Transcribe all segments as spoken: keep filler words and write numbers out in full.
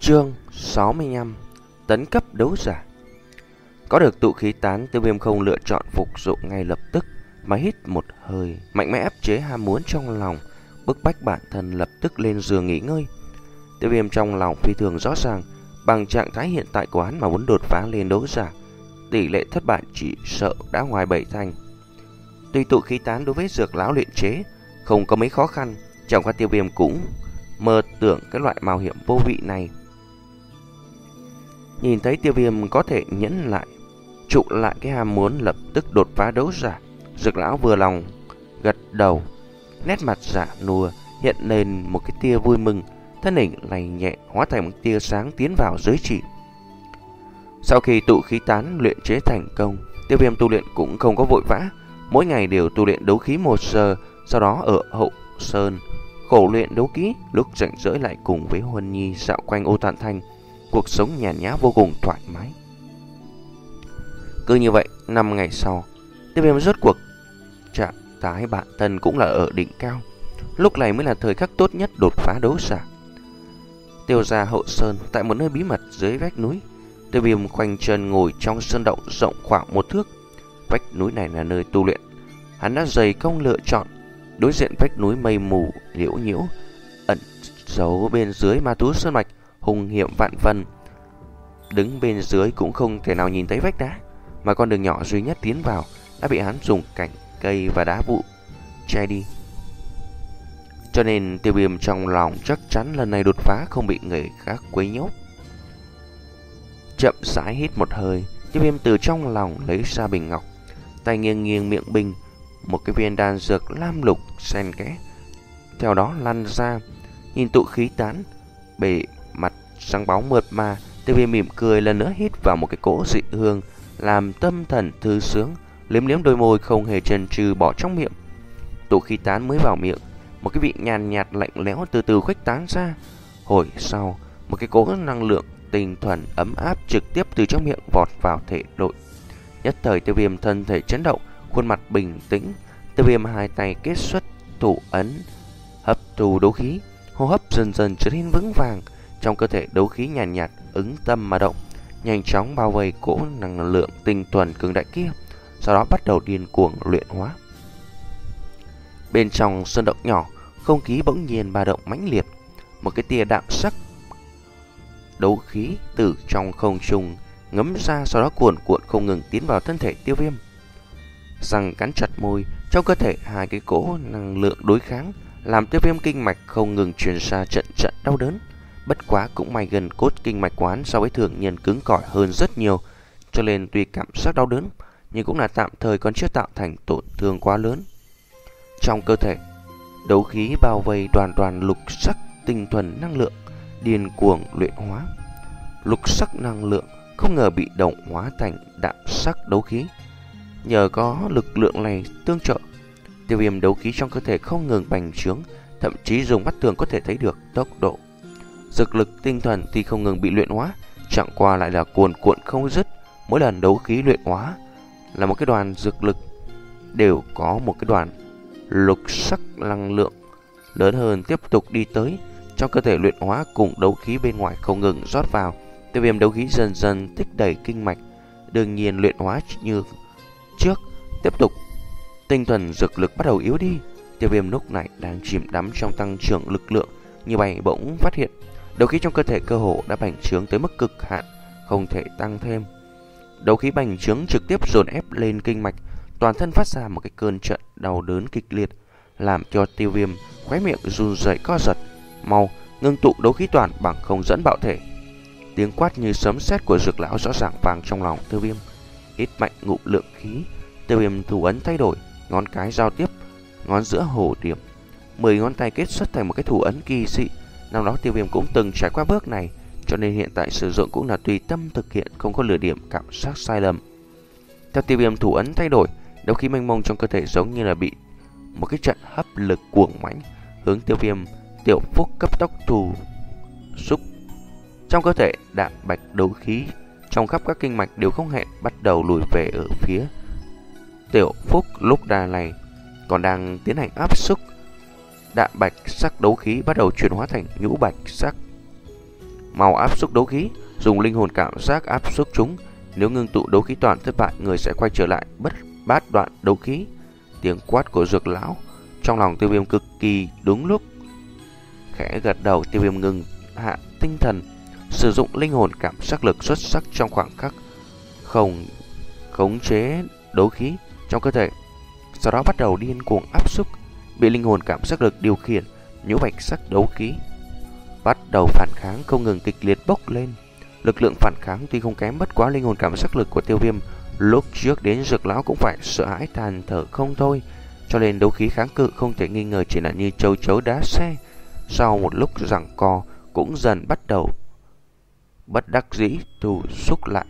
Chương sáu mươi lăm. Tấn cấp đấu giả. Có được tụ khí tán, Tiêu Viêm không lựa chọn phục dụng ngay lập tức, mà hít một hơi, mạnh mẽ áp chế ham muốn trong lòng, bức bách bản thân lập tức lên giường nghỉ ngơi. Tiêu Viêm trong lòng phi thường rõ ràng, bằng trạng thái hiện tại của hắn mà muốn đột phá lên đấu giả, tỷ lệ thất bại chỉ sợ đã ngoài bảy thành. Tuy tụ khí tán đối với dược lão luyện chế không có mấy khó khăn, chẳng qua Tiêu Viêm cũng mơ tưởng cái loại mạo hiểm vô vị này. Nhìn thấy Tiêu Viêm có thể nhẫn lại, trụ lại cái ham muốn lập tức đột phá đấu giả, dược lão vừa lòng gật đầu, nét mặt giả nua hiện lên một cái tia vui mừng, thân hình lay nhẹ hóa thành một tia sáng tiến vào giới chỉ. Sau khi tụ khí tán luyện chế thành công, Tiêu Viêm tu luyện cũng không có vội vã, mỗi ngày đều tu luyện đấu khí một giờ, sau đó ở hậu sơn khổ luyện đấu khí, lúc rảnh rỗi lại cùng với Huân Nhi dạo quanh Ô Tản Thành, cuộc sống nhàn nhã vô cùng thoải mái. Cứ như vậy, năm ngày sau, Tiêu Viêm rốt cuộc trạng thái bản thân cũng là ở đỉnh cao. Lúc này mới là thời khắc tốt nhất đột phá đấu giả. Tiêu gia hậu sơn, tại một nơi bí mật dưới vách núi, Tiêu Viêm khoanh chân ngồi trong sơn động rộng khoảng một thước. Vách núi này là nơi tu luyện, hắn đã dày công lựa chọn. Đối diện vách núi mây mù liễu nhiễu, ẩn giấu bên dưới ma thú sơn mạch hùng hiểm vạn vân. Đứng bên dưới cũng không thể nào nhìn thấy vách đá, mà con đường nhỏ duy nhất tiến vào đã bị hắn dùng cành cây và đá vụ che đi. Cho nên Tiêu Viêm trong lòng chắc chắn lần này đột phá không bị người khác quấy nhiễu. Chậm rãi hít một hơi, Tiêu Viêm từ trong lòng lấy ra bình ngọc, tay nghiêng nghiêng miệng bình, một cái viên đan dược lam lục xen kẽ theo đó lăn ra. Nhìn tụ khí tán bề mặt sáng bóng mượt mà, Tiêu Viêm mỉm cười lần nữa hít vào một cái cỗ dị hương, làm tâm thần thư sướng, liếm liếm đôi môi không hề chần chừ bỏ trong miệng. Tụ khí tán mới vào miệng, một cái vị nhàn nhạt lạnh lẽo từ từ khuếch tán ra. Hồi sau, một cái cỗ năng lượng tinh thuần ấm áp trực tiếp từ trong miệng vọt vào thể nội. Nhất thời Tiêu Viêm thân thể chấn động, khuôn mặt bình tĩnh. Tiêu Viêm hai tay kết xuất thủ ấn, hấp thu đấu khí, hô hấp dần dần trở nên vững vàng. Trong cơ thể đấu khí nhàn nhạt, nhạt ứng tâm mà động, nhanh chóng bao vây cỗ năng lượng tinh thuần cường đại kia, sau đó bắt đầu điên cuồng luyện hóa. Bên trong sơn động nhỏ, không khí bỗng nhiên ba động mãnh liệt, một cái tia đạm sắc đấu khí từ trong không trung ngấm ra, sau đó cuồn cuộn không ngừng tiến vào thân thể Tiêu Viêm. Răng cắn chặt môi, trong cơ thể hai cái cỗ năng lượng đối kháng, làm Tiêu Viêm kinh mạch không ngừng truyền ra trận trận đau đớn. Bất quá cũng may gần cốt kinh mạch quán so với thường nhân cứng cỏi hơn rất nhiều, cho nên tuy cảm giác đau đớn nhưng cũng là tạm thời, còn chưa tạo thành tổn thương quá lớn. Trong cơ thể, đấu khí bao vây đoàn đoàn lục sắc tinh thuần năng lượng, điên cuồng luyện hóa. Lục sắc năng lượng không ngờ bị đồng hóa thành đạm sắc đấu khí. Nhờ có lực lượng này tương trợ, Tiêu Viêm đấu khí trong cơ thể không ngừng bành trướng, thậm chí dùng mắt thường có thể thấy được tốc độ. Dược lực tinh thuần thì không ngừng bị luyện hóa, chẳng qua lại là cuồn cuộn không dứt. Mỗi lần đấu khí luyện hóa là một cái đoàn dược lực, đều có một cái đoàn lục sắc năng lượng lớn hơn tiếp tục đi tới. Trong cơ thể luyện hóa cùng đấu khí bên ngoài không ngừng rót vào, Tiêu Viêm đấu khí dần dần tích đầy kinh mạch. Đương nhiên luyện hóa như trước tiếp tục, tinh thuần dược lực bắt đầu yếu đi. Tiêu Viêm lúc này đang chìm đắm trong tăng trưởng lực lượng, như vậy bỗng phát hiện đấu khí trong cơ thể cơ hồ đã bành trướng tới mức cực hạn, không thể tăng thêm. Đấu khí bành trướng trực tiếp dồn ép lên kinh mạch, toàn thân phát ra một cái cơn trận đau đớn kịch liệt, làm cho Tiêu Viêm khóe miệng run rẩy co giật. Mau ngưng tụ đấu khí toàn bằng không dẫn bạo thể. Tiếng quát như sấm sét của dược lão rõ ràng vang trong lòng Tiêu Viêm. Hít mạnh ngụm lượng khí, Tiêu Viêm thủ ấn thay đổi, ngón cái giao tiếp, ngón giữa hồ điểm, mười ngón tay kết xuất thành một cái thủ ấn kỳ dị. Năm đó Tiêu Viêm cũng từng trải qua bước này, cho nên hiện tại sử dụng cũng là tùy tâm thực hiện, không có lừa điểm cảm giác sai lầm. Theo Tiêu Viêm thủ ấn thay đổi, đấu khí mênh mông trong cơ thể giống như là bị một cái trận hấp lực cuồng mãnh hướng Tiêu Viêm tiểu phúc cấp tốc thù xúc. Trong cơ thể đạm bạch đấu khí trong khắp các kinh mạch đều không hẹn bắt đầu lùi về ở phía tiểu phúc. Lúc đà này còn đang tiến hành áp xúc, đạm bạch sắc đấu khí bắt đầu chuyển hóa thành nhũ bạch sắc. Mau áp xúc đấu khí, dùng linh hồn cảm giác áp xúc chúng. Nếu ngưng tụ đấu khí toàn thất bại, người sẽ quay trở lại bất bát đoạn đấu khí. Tiếng quát của Dược lão trong lòng Tiêu Viêm cực kỳ đúng lúc. Khẽ gật đầu, Tiêu Viêm ngừng hạ tinh thần, sử dụng linh hồn cảm giác lực xuất sắc trong khoảng khắc không khống chế đấu khí trong cơ thể. Sau đó bắt đầu điên cuồng áp xúc. Bị linh hồn cảm giác lực điều khiển, nhũ bạch sắc đấu khí bắt đầu phản kháng không ngừng kịch liệt bốc lên. Lực lượng phản kháng tuy không kém, bất quá linh hồn cảm giác lực của Tiêu Viêm lúc trước đến Dược lão cũng phải sợ hãi than thở không thôi, cho nên đấu khí kháng cự không thể nghi ngờ chỉ là như châu chấu đá xe. Sau một lúc giằng co cũng dần bắt đầu bất đắc dĩ thu xúc lại.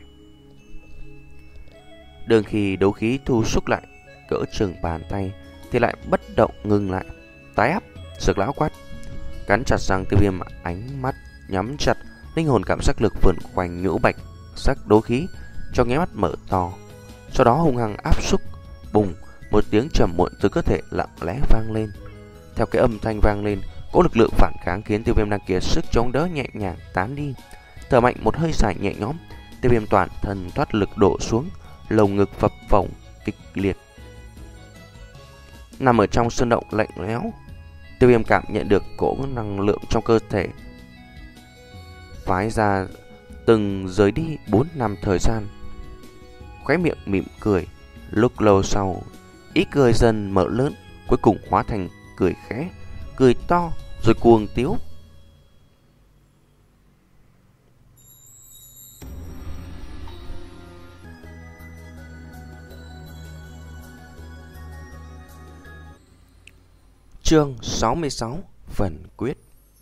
Đương khi đấu khí thu xúc lại cỡ chừng bàn tay thì lại bất động ngừng lại. Tái áp, Dược lão quát. Cắn chặt răng, Tiêu Viêm ánh mắt nhắm chặt, linh hồn cảm giác lực vườn quanh nhũ bạch sắc đấu khí trong nháy mắt mở to. Sau đó hung hăng áp xúc, bùng, một tiếng trầm muộn từ cơ thể lặng lẽ vang lên. Theo cái âm thanh vang lên, cỗ lực lượng phản kháng khiến Tiêu Viêm đang kiệt sức chống đỡ nhẹ nhàng tán đi. Thở mạnh một hơi dài nhẹ nhõm, Tiêu Viêm toàn thân thoát lực đổ xuống, lồng ngực phập phồng kịch liệt. Nằm ở trong sơn động lạnh lẽo, Tiêu Viêm cảm nhận được cỗ năng lượng trong cơ thể phái ra từng rời đi bốn năm thời gian. Khóe miệng mỉm cười, lúc lâu sau, ý cười dần mở lớn, cuối cùng hóa thành cười khẽ, cười to rồi cuồng tiếu. Chương sáu mươi sáu, phần quyết.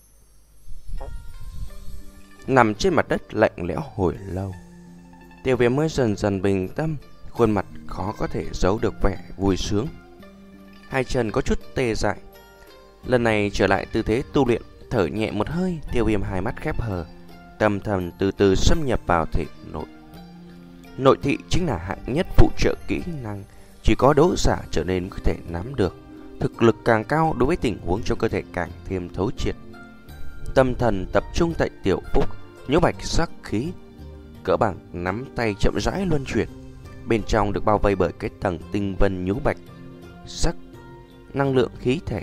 Nằm trên mặt đất lạnh lẽo hồi lâu, Tiêu Viêm mới dần dần bình tâm, khuôn mặt khó có thể giấu được vẻ vui sướng. Hai chân có chút tê dại. Lần này trở lại tư thế tu luyện, thở nhẹ một hơi, Tiêu Viêm hai mắt khép hờ, tâm thần từ từ xâm nhập vào thể nội. Nội thị chính là hạng nhất phụ trợ kỹ năng, chỉ có đấu giả trở nên có thể nắm được. Thực lực càng cao, đối với tình huống trong cơ thể càng thêm thấu triệt. Tâm thần tập trung tại tiểu phúc, nhũ bạch sắc khí cỡ bằng nắm tay chậm rãi luân chuyển. Bên trong được bao vây bởi cái tầng tinh vân nhũ bạch sắc năng lượng khí thể.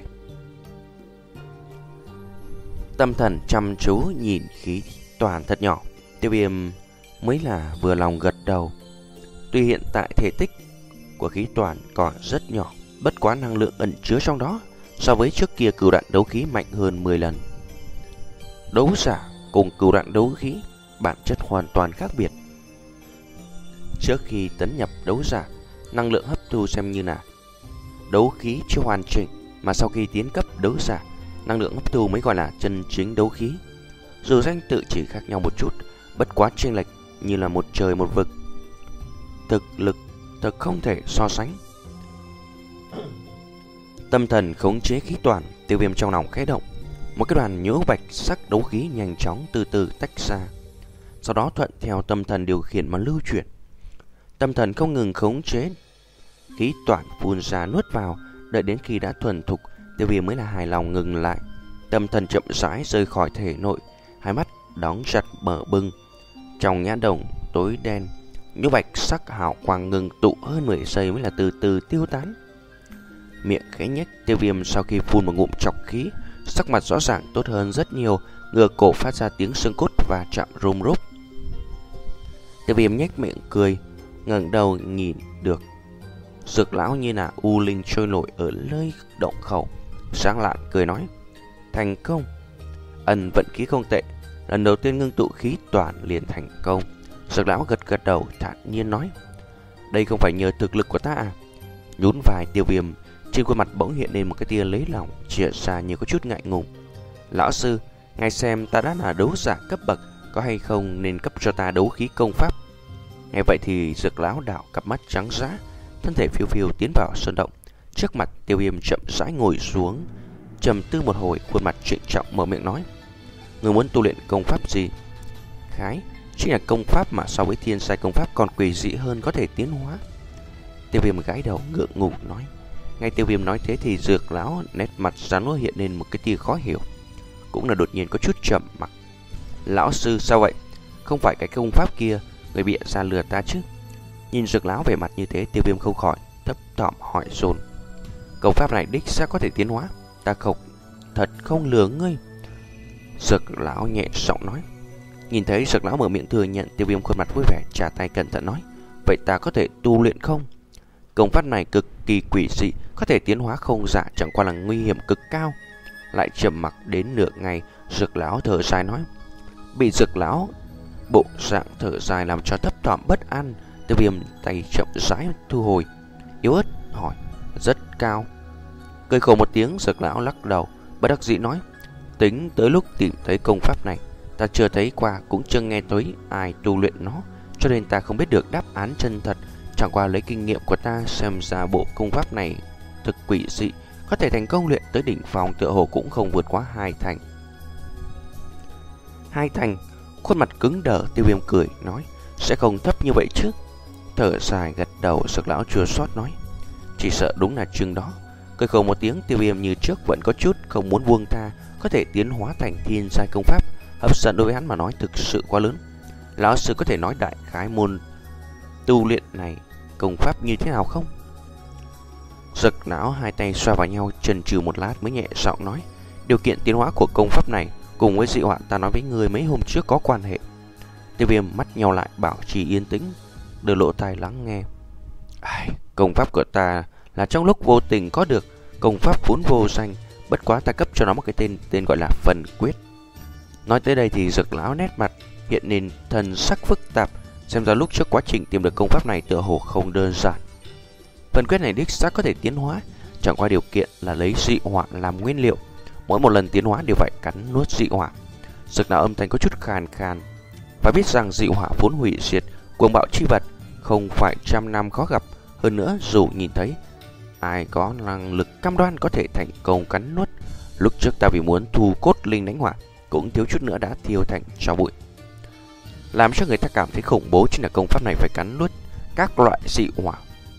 Tâm thần chăm chú nhìn khí toàn thật nhỏ, Tiêu Viêm mới là vừa lòng gật đầu. Tuy hiện tại thể tích của khí toàn còn rất nhỏ, bất quá năng lượng ẩn chứa trong đó so với trước kia cửu đoạn đấu khí mạnh hơn mười lần. Đấu giả cùng cửu đoạn đấu khí bản chất hoàn toàn khác biệt. Trước khi tấn nhập đấu giả, năng lượng hấp thu xem như là đấu khí chưa hoàn chỉnh, mà sau khi tiến cấp đấu giả, năng lượng hấp thu mới gọi là chân chính đấu khí. Dù danh tự chỉ khác nhau một chút, bất quá chênh lệch như là một trời một vực. Thực lực thật không thể so sánh. Tâm thần khống chế khí toàn, Tiêu Viêm trong lòng khẽ động. Một cái đoàn nhũ bạch sắc đấu khí nhanh chóng từ từ tách ra, sau đó thuận theo tâm thần điều khiển mà lưu chuyển. Tâm thần không ngừng khống chế khí toàn phun ra nuốt vào, đợi đến khi đã thuần thục, Tiêu Viêm mới là hài lòng ngừng lại. Tâm thần chậm rãi rời khỏi thể nội, hai mắt đóng chặt mở bừng. Trong nhãn đồng tối đen, nhũ bạch sắc hào quang ngừng tụ hơn mười giây mới là từ từ tiêu tán. Miệng khẽ nhếch, Tiêu Viêm sau khi phun một ngụm trọc khí, sắc mặt rõ ràng tốt hơn rất nhiều, ngửa cổ phát ra tiếng xương cốt và chạm rung rúc. Tiêu Viêm nhếch miệng cười, ngẩng đầu nhìn được Dược lão như là u linh trôi nổi ở nơi động khẩu, sáng lạn cười nói: thành công. Ân vận khí không tệ, lần đầu tiên ngưng tụ khí toàn liền thành công. Dược lão gật gật đầu thản nhiên nói: đây không phải nhờ thực lực của ta à? Nhún vai, Tiêu Viêm trên khuôn mặt bỗng hiện lên một cái tia lấy lòng, chìa ra như có chút ngại ngùng. Lão sư, ngài xem ta đã là đấu giả cấp bậc, có hay không nên cấp cho ta đấu khí công pháp? Nghe vậy thì Dược lão đảo cặp mắt trắng dã, thân thể phiêu phiêu tiến vào sơn động. Trước mặt Tiêu Viêm chậm rãi ngồi xuống, trầm tư một hồi, khuôn mặt trịnh trọng mở miệng nói: người muốn tu luyện công pháp gì? Khái chính là công pháp mà so với thiên sai công pháp còn quỷ dị hơn, có thể tiến hóa. Tiêu Viêm gãi đầu ngượng ngùng nói. Ngay Tiêu Viêm nói thế thì Dược lão nét mặt giãn nua hiện lên một cái tia khó hiểu, cũng là đột nhiên có chút trầm mặc. Lão sư sao vậy? Không phải cái công pháp kia người bịa ra lừa ta chứ? Nhìn Dược lão vẻ mặt như thế, Tiêu Viêm không khỏi thấp thỏm hỏi dồn. Công pháp này đích xác có thể tiến hóa, ta không thật không lừa ngươi. Dược lão nhẹ giọng nói. Nhìn thấy Dược lão mở miệng thừa nhận, Tiêu Viêm khuôn mặt vui vẻ, trả tay cẩn thận nói. Vậy ta có thể tu luyện không? Công pháp này cực kỳ quỷ dị, có thể tiến hóa không giả, chẳng qua là nguy hiểm cực cao. Lại trầm mặc đến nửa ngày, Dược lão thở dài nói. Bị Dược lão bộ dạng thở dài làm cho thấp thỏm bất an, Tiêu Viêm tay chậm rãi thu hồi, yếu ớt hỏi. Rất cao. Cười khổ một tiếng, Dược lão lắc đầu, bất đắc dĩ nói. Tính tới lúc tìm thấy công pháp này, ta chưa thấy qua, cũng chưa nghe tới ai tu luyện nó, cho nên ta không biết được đáp án chân thật. Chẳng qua lấy kinh nghiệm của ta, xem ra bộ công pháp này thực quỷ dị, có thể thành công luyện tới đỉnh phong tựa hồ cũng không vượt quá hai thành. Hai thành? Khuôn mặt cứng đờ, Tiêu Viêm cười nói. Sẽ không thấp như vậy chứ? Thở dài gật đầu, Dược lão chua xót nói. Chỉ sợ đúng là chừng đó. Cười khổ một tiếng, Tiêu Viêm như trước vẫn có chút không muốn buông tha, có thể tiến hóa thành thiên giai công pháp, hấp dẫn đối với hắn mà nói thực sự quá lớn. Lão sư có thể nói đại khái môn tu luyện này công pháp như thế nào không? Dược lão hai tay xoa vào nhau, chần chừ một lát mới nhẹ giọng nói. Điều kiện tiến hóa của công pháp này cùng với dị họa ta nói với người mấy hôm trước có quan hệ. Tiêu Viêm mắt nhau lại, bảo trì yên tĩnh, đưa lỗ tai lắng nghe. Ai, công pháp của ta là trong lúc vô tình có được, công pháp vốn vô danh, bất quá ta cấp cho nó một cái tên tên gọi là Phần Quyết. Nói tới đây thì Dược lão nét mặt hiện lên thần sắc phức tạp, xem ra lúc trước quá trình tìm được công pháp này tựa hồ không đơn giản. Phần Quyết này đích xác có thể tiến hóa, chẳng qua điều kiện là lấy dị hỏa làm nguyên liệu. Mỗi một lần tiến hóa đều phải cắn nuốt dị hỏa. Dược lão âm thanh có chút khàn khàn. Phải biết rằng dị hỏa vốn hủy diệt, cuồng bạo chi vật, không phải trăm năm khó gặp. Hơn nữa dù nhìn thấy, ai có năng lực cam đoan có thể thành công cắn nuốt. Lúc trước ta vì muốn thu cốt linh đánh hỏa, cũng thiếu chút nữa đã thiêu thành tro bụi. Làm cho người ta cảm thấy khủng bố chính là công pháp này phải cắn nuốt các loại dị hỏa.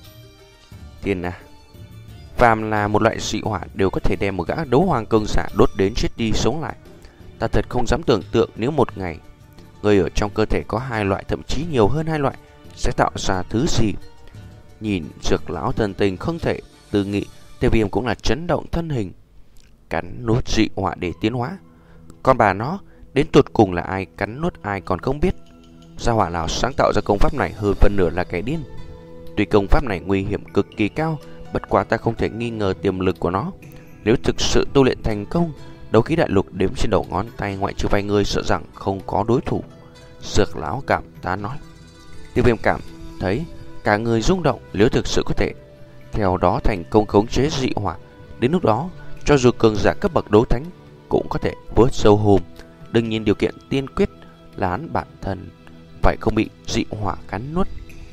Tiên à, phàm là một loại dị hỏa đều có thể đem một gã đấu hoàng cường giả đốt đến chết đi sống lại. Ta thật không dám tưởng tượng nếu một ngày người ở trong cơ thể có hai loại, thậm chí nhiều hơn hai loại, sẽ tạo ra thứ gì. Nhìn Dược lão thần tình không thể tư nghị, Tiêu Viêm cũng là chấn động thân hình. Cắn nuốt dị hỏa để tiến hóa, con bà nó đến tột cùng là ai cắn nuốt ai còn không biết. Gia hỏa nào sáng tạo ra công pháp này hơn phần nửa là kẻ điên. Tuy công pháp này nguy hiểm cực kỳ cao, bất quá ta không thể nghi ngờ tiềm lực của nó. Nếu thực sự tu luyện thành công, đấu khí đại lục đếm trên đầu ngón tay, ngoại trừ vài người sợ rằng không có đối thủ. Dược lão cảm tán nói. Tiêu Viêm cảm thấy cả người rung động. Nếu thực sự có thể theo đó thành công khống chế dị hỏa, đến lúc đó cho dù cường giả cấp bậc đấu thánh cũng có thể vớt sâu hùm. Đương nhiên điều kiện tiên quyết là hắn bản thân phải không bị dị hỏa cắn nuốt.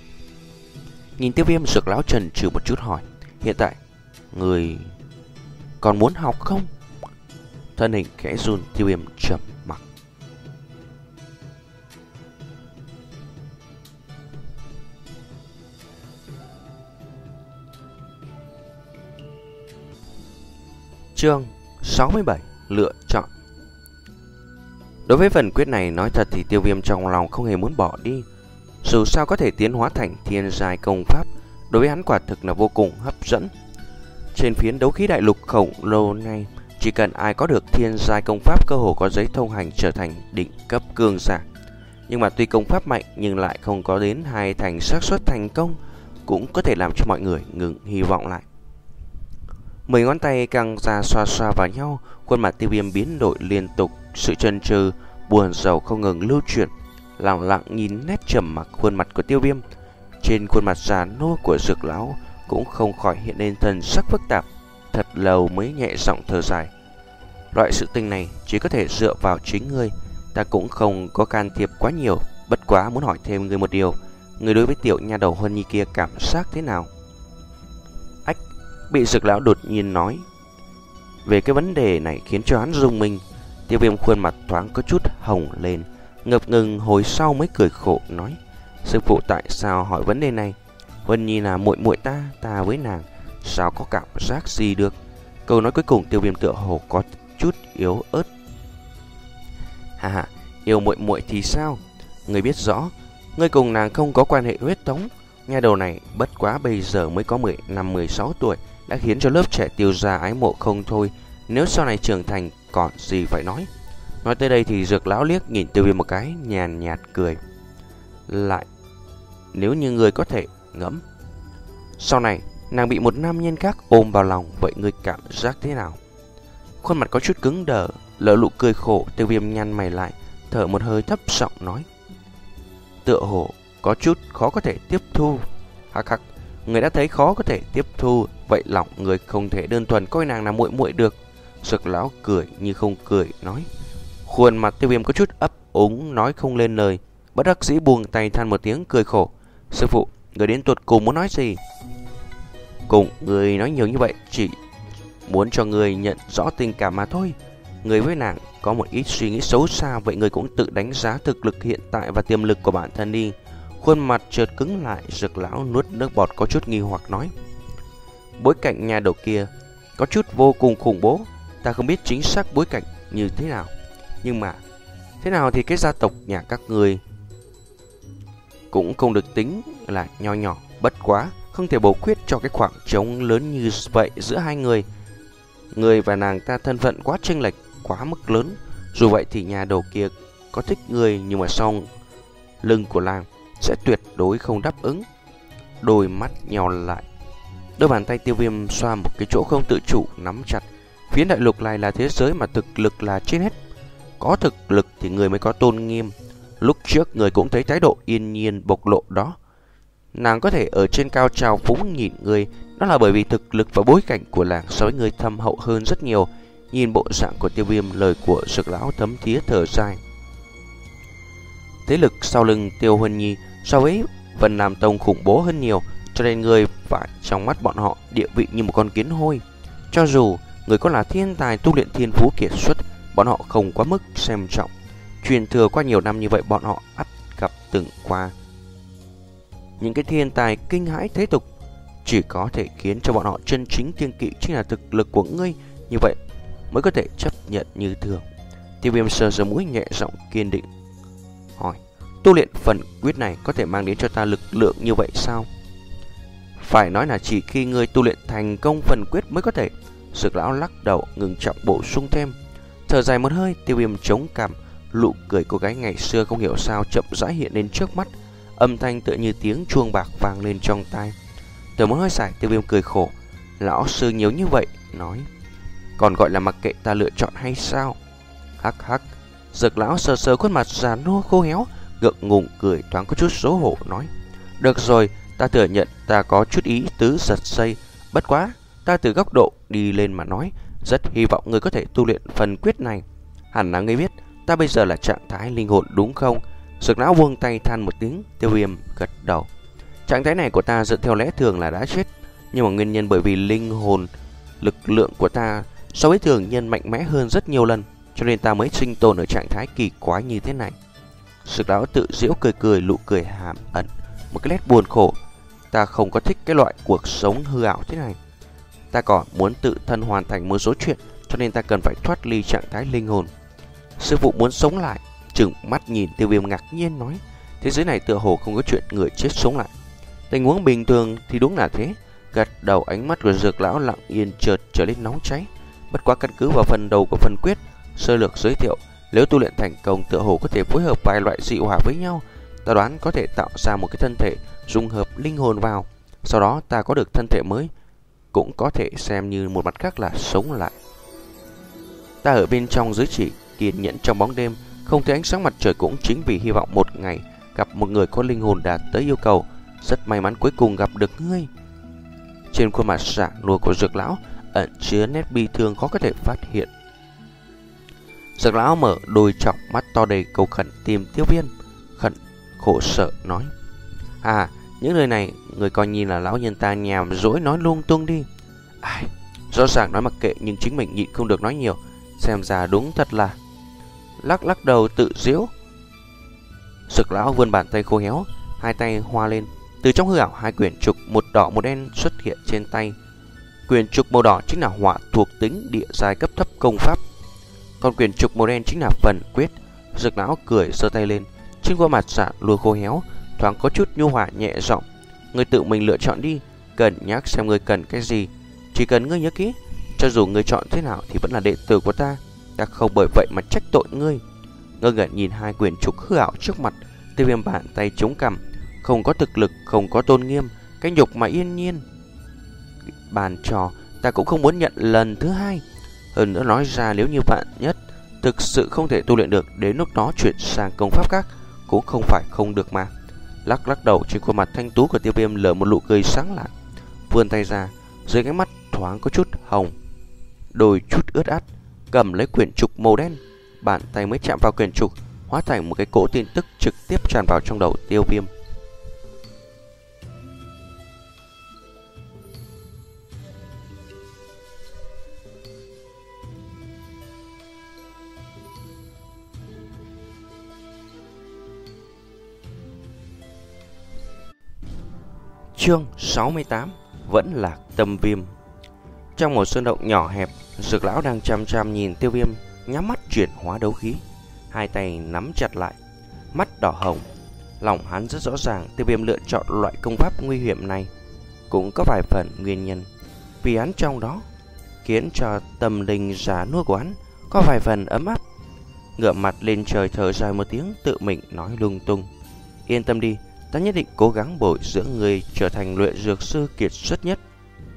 Nhìn Tiêu Viêm, Dược lão chần chừ một chút hỏi. Hiện tại người còn muốn học không? Thân hình khẽ run, Tiêu Viêm trầm mặc. Chương sáu mươi bảy. Lựa chọn. Đối với phần quyết này, nói thật thì Tiêu Viêm trong lòng không hề muốn bỏ đi. Dù sao có thể tiến hóa thành thiên giai công pháp, đối với hắn quả thực là vô cùng hấp dẫn. Trên phiến đấu khí đại lục khổng lồ này, chỉ cần ai có được thiên giai công pháp, cơ hồ có giấy thông hành trở thành đỉnh cấp cường giả. Nhưng mà tuy công pháp mạnh nhưng lại không có đến hai thành xác suất thành công, cũng có thể làm cho mọi người ngừng hy vọng lại. Mười ngón tay căng ra xoa xoa vào nhau, khuôn mặt Tiêu Viêm biến đổi liên tục, sự chần chừ, buồn rầu không ngừng lưu chuyển. Lặng lặng nhìn nét trầm mặc khuôn mặt của Tiêu Viêm, trên khuôn mặt già nua của Dược lão cũng không khỏi hiện lên thần sắc phức tạp. Thật lâu mới nhẹ giọng thở dài. Loại sự tình này chỉ có thể dựa vào chính ngươi, ta cũng không có can thiệp quá nhiều. Bất quá muốn hỏi thêm ngươi một điều, ngươi đối với tiểu nha đầu Huân Nhi kia cảm giác thế nào? Ách, bị Dược lão đột nhiên nói về cái vấn đề này khiến cho hắn rung mình. Tiêu Viêm khuôn mặt thoáng có chút hồng lên, ngập ngừng hồi sau mới cười khổ nói. Sư phụ tại sao hỏi vấn đề này? Huân Nhi là muội muội ta, ta với nàng sao có cảm giác gì được? Câu nói cuối cùng Tiêu Viêm tựa hồ có chút yếu ớt. Hà hà, Yêu muội muội thì sao? Ngươi biết rõ, ngươi cùng nàng không có quan hệ huyết thống. Nha đầu này bất quá bây giờ mới có mười năm mười sáu tuổi, đã khiến cho lớp trẻ Tiêu gia ái mộ không thôi. Nếu sau này trưởng thành còn gì phải nói. Nói tới đây thì Dược lão liếc nhìn Tiêu Viêm một cái, nhàn nhạt cười. Lại, nếu như ngươi có thể ngẫm, sau này nàng bị một nam nhân khác ôm vào lòng, vậy ngươi cảm giác thế nào? Khuôn mặt có chút cứng đờ, lỡ lụ cười khổ. Tiêu Viêm nhăn mày lại, thở một hơi thấp giọng nói. Tựa hồ có chút khó có thể tiếp thu. Hắc hắc, người đã thấy khó có thể tiếp thu, vậy lòng người không thể đơn thuần coi nàng là muội muội được. Dược lão cười như không cười nói. Khuôn mặt Tiêu Viêm có chút ấp úng, nói không lên lời. Bất đắc dĩ buông tay than một tiếng cười khổ. Sư phụ, người đến tuột cùng muốn nói gì? Cùng người nói nhiều như vậy chỉ muốn cho người nhận rõ tình cảm mà thôi. Người với nàng có một ít suy nghĩ xấu xa, vậy người cũng tự đánh giá thực lực hiện tại và tiềm lực của bản thân đi. Khuôn mặt chợt cứng lại, Dược lão nuốt nước bọt có chút nghi hoặc nói. Bối cảnh nhà đầu kia có chút vô cùng khủng bố. Ta không biết chính xác bối cảnh như thế nào, nhưng mà thế nào thì cái gia tộc nhà các người cũng không được tính là nho nhỏ. Bất quá không thể bổ khuyết cho cái khoảng trống lớn như vậy giữa hai người. Người và nàng ta thân phận quá chênh lệch, quá mức lớn. Dù vậy thì nhà đầu kia có thích người, nhưng mà sau lưng của nàng sẽ tuyệt đối không đáp ứng. Đôi mắt nhào lại, đôi bàn tay Tiêu Viêm xoa một cái chỗ không tự chủ nắm chặt. Phiến đại lục này là thế giới mà thực lực là trên hết. Có thực lực thì người mới có tôn nghiêm. Lúc trước người cũng thấy thái độ yên nhiên bộc lộ đó. Nàng có thể ở trên cao trào phúng nhìn người, đó là bởi vì thực lực và bối cảnh của nàng so với người thâm hậu hơn rất nhiều. Nhìn bộ dạng của Tiêu Viêm, lời của Dược lão thấm thía thở dài. Thế lực sau lưng Tiêu Huân Nhi so với Vân Nam Tông khủng bố hơn nhiều, cho nên người phải trong mắt bọn họ địa vị như một con kiến hôi. Cho dù người có là thiên tài tu luyện thiên phú kiệt xuất, bọn họ không quá mức xem trọng. Truyền thừa qua nhiều năm như vậy, bọn họ ắt gặp từng qua những cái thiên tài kinh hãi thế tục. Chỉ có thể khiến cho bọn họ chân chính kiêng kỵ chính là thực lực của ngươi, như vậy mới có thể chấp nhận như thường. Tiêu Viêm sờ sờ mũi, nhẹ giọng kiên định hỏi. Tu luyện phần quyết này có thể mang đến cho ta lực lượng như vậy sao? Phải nói là chỉ khi ngươi tu luyện thành công phần quyết mới có thể. Dược lão lắc đầu, ngừng trọng bổ sung thêm. Thở dài một hơi, Tiêu Viêm chống cằm, nụ cười cô gái ngày xưa không hiểu sao chậm rãi hiện lên trước mắt. Âm thanh tựa như tiếng chuông bạc vang lên trong tai. Từ một hơi dài, Tiêu Viêm cười khổ. Lão sư nhiều như vậy, nói. Còn gọi là mặc kệ ta lựa chọn hay sao? Hắc hắc. Dược lão sờ sờ khuôn mặt già nua khô héo, gượng ngùng cười thoáng có chút xấu hổ nói. Được rồi, ta thừa nhận ta có chút ý tứ giật dây. Bất quá, ta từ góc độ đi lên mà nói, rất hy vọng người có thể tu luyện phần quyết này. Hẳn là ngươi biết ta bây giờ là trạng thái linh hồn đúng không? Dược lão buông tay than một tiếng. Tiêu Viêm gật đầu. Trạng thái này của ta dựa theo lẽ thường là đã chết, nhưng mà nguyên nhân bởi vì linh hồn lực lượng của ta so với thường nhân mạnh mẽ hơn rất nhiều lần, cho nên ta mới sinh tồn ở trạng thái kỳ quái như thế này. Dược lão tự giễu cười cười, nụ cười hàm ẩn một cái nét buồn khổ. Ta không có thích cái loại cuộc sống hư ảo thế này. Ta còn muốn tự thân hoàn thành một số chuyện, cho nên ta cần phải thoát ly trạng thái linh hồn. Sư phụ muốn sống lại. Trừng mắt nhìn Tiêu Viêm ngạc nhiên nói. Thế giới này tựa hồ không có chuyện người chết sống lại. Tình huống bình thường thì đúng là thế. Gật đầu, ánh mắt của Dược lão lặng yên chợt trở lên nóng cháy. Bất quá căn cứ vào phần đầu của phần quyết, sơ lược giới thiệu, nếu tu luyện thành công tựa hồ có thể phối hợp vài loại dị hỏa với nhau. Ta đoán có thể tạo ra một cái thân thể dung hợp linh hồn vào. Sau đó ta có được thân thể mới, cũng có thể xem như một mặt khác là sống lại. Ta ở bên trong giới chỉ kiên nhẫn trong bóng đêm, không thấy ánh sáng mặt trời, cũng chính vì hy vọng một ngày gặp một người có linh hồn đạt tới yêu cầu. Rất may mắn cuối cùng gặp được ngươi. Trên khuôn mặt giả nua của Dược lão ẩn chứa nét bi thương khó có thể phát hiện. Dược lão mở đôi tròng mắt to đầy cầu khẩn tìm Tiêu Viêm, khẩn khổ sở nói. À, những lời này người coi như là lão nhân ta nhàm dỗi nói lung tung đi. Ai, rõ ràng nói mặc kệ nhưng chính mình nhịn không được nói nhiều. Xem ra đúng thật là lắc lắc đầu tự giễu. Dược lão vươn bàn tay khô héo, hai tay hoa lên. Từ trong hư ảo, hai quyển trục một đỏ một đen xuất hiện trên tay. Quyển trục màu đỏ chính là hỏa thuộc tính địa giai cấp thấp công pháp, còn quyển trục màu đen chính là phần quyết, Dược lão cười giơ tay lên, trên khuôn mặt già lùa khô héo thoáng có chút nhu hòa nhẹ giọng: "Ngươi tự mình lựa chọn đi, cân nhắc xem ngươi cần cái gì. Chỉ cần ngươi nhớ kỹ, cho dù ngươi chọn thế nào thì vẫn là đệ tử của ta, ta không bởi vậy mà trách tội ngươi." Ngơ ngẩn nhìn hai quyển trục hư ảo trước mặt, Tiêu Viêm bàn tay chống cằm, không có thực lực, không có tôn nghiêm, cái nhục mà yên nhiên bàn trò ta cũng không muốn nhận lần thứ hai. Hơn nữa nói ra, nếu như bạn nhất thực sự không thể tu luyện được, đến lúc đó chuyển sang công pháp khác cũng không phải không được mà. Lắc lắc đầu, trên khuôn mặt thanh tú của Tiêu Viêm lở một nụ cười sáng lạn, vươn tay ra, dưới cái mắt thoáng có chút hồng, đôi chút ướt át, cầm lấy quyển trục màu đen. Bàn tay mới chạm vào quyển trục, hóa thành một cái cỗ tin tức trực tiếp tràn vào trong đầu Tiêu Viêm. Chương sáu mươi tám. Vẫn lạc tâm viêm. Trong một sơn động nhỏ hẹp, Dược lão đang chăm chăm nhìn Tiêu Viêm nhắm mắt chuyển hóa đấu khí, hai tay nắm chặt lại, mắt đỏ hồng. Lòng hắn rất rõ ràng, Tiêu Viêm lựa chọn loại công pháp nguy hiểm này cũng có vài phần nguyên nhân, vì hắn trong đó khiến cho tâm linh già nua của hắn có vài phần ấm áp. Ngửa mặt lên trời thở dài một tiếng, tự mình nói lung tung: "Yên tâm đi, ta nhất định cố gắng bồi dưỡng người trở thành luyện dược sư kiệt xuất nhất."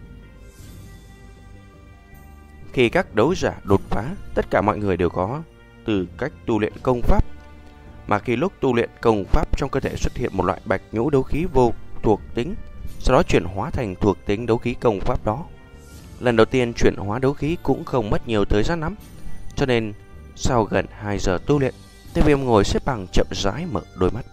Khi các đấu giả đột phá, tất cả mọi người đều có từ cách tu luyện công pháp, mà khi lúc tu luyện công pháp, trong cơ thể xuất hiện một loại bạch nhũ đấu khí vô thuộc tính, sau đó chuyển hóa thành thuộc tính đấu khí công pháp đó. Lần đầu tiên chuyển hóa đấu khí cũng không mất nhiều thời gian lắm, cho nên sau gần hai giờ tu luyện, Tiêu Viêm ngồi xếp bằng chậm rãi mở đôi mắt.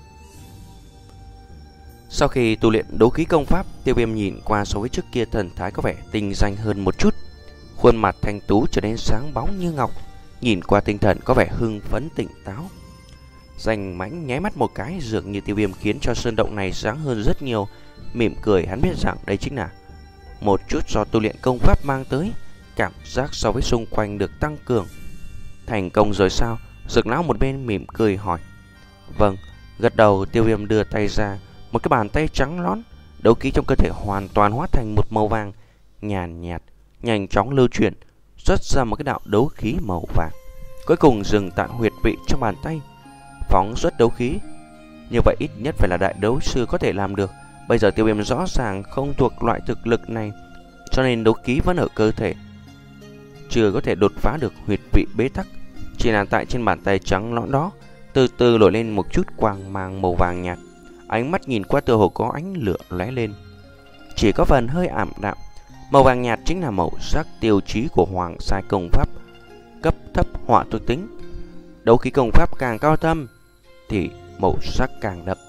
Sau khi tu luyện đấu khí công pháp, Tiêu Viêm nhìn qua so với trước kia thần thái có vẻ tinh danh hơn một chút, khuôn mặt thanh tú trở nên sáng bóng như ngọc, nhìn qua tinh thần có vẻ hưng phấn tỉnh táo. Danh mãnh nháy mắt một cái, dường như Tiêu Viêm khiến cho sơn động này sáng hơn rất nhiều. Mỉm cười, hắn biết rằng đây chính là một chút do tu luyện công pháp mang tới, cảm giác so với xung quanh được tăng cường. "Thành công rồi sao?" Dược lão một bên mỉm cười hỏi. "Vâng." Gật đầu, Tiêu Viêm đưa tay ra, một cái bàn tay trắng nõn, đấu khí trong cơ thể hoàn toàn hóa thành một màu vàng nhàn nhạt, nhanh chóng lưu chuyển, xuất ra một cái đạo đấu khí màu vàng, cuối cùng dừng tại huyệt vị trong bàn tay, phóng xuất đấu khí. Như vậy ít nhất phải là đại đấu sư có thể làm được. Bây giờ Tiêu Viêm rõ ràng không thuộc loại thực lực này, cho nên đấu khí vẫn ở cơ thể, chưa có thể đột phá được huyệt vị bế tắc. Chỉ là tại trên bàn tay trắng nõn đó từ từ nổi lên một chút quang mang màu vàng nhạt, ánh mắt nhìn qua tựa hồ có ánh lửa lóe lên, chỉ có phần hơi ảm đạm. Màu vàng nhạt chính là màu sắc tiêu chí của hoàng giai công pháp cấp thấp hỏa thuộc tính. Đấu khí công pháp càng cao thâm thì màu sắc càng đậm.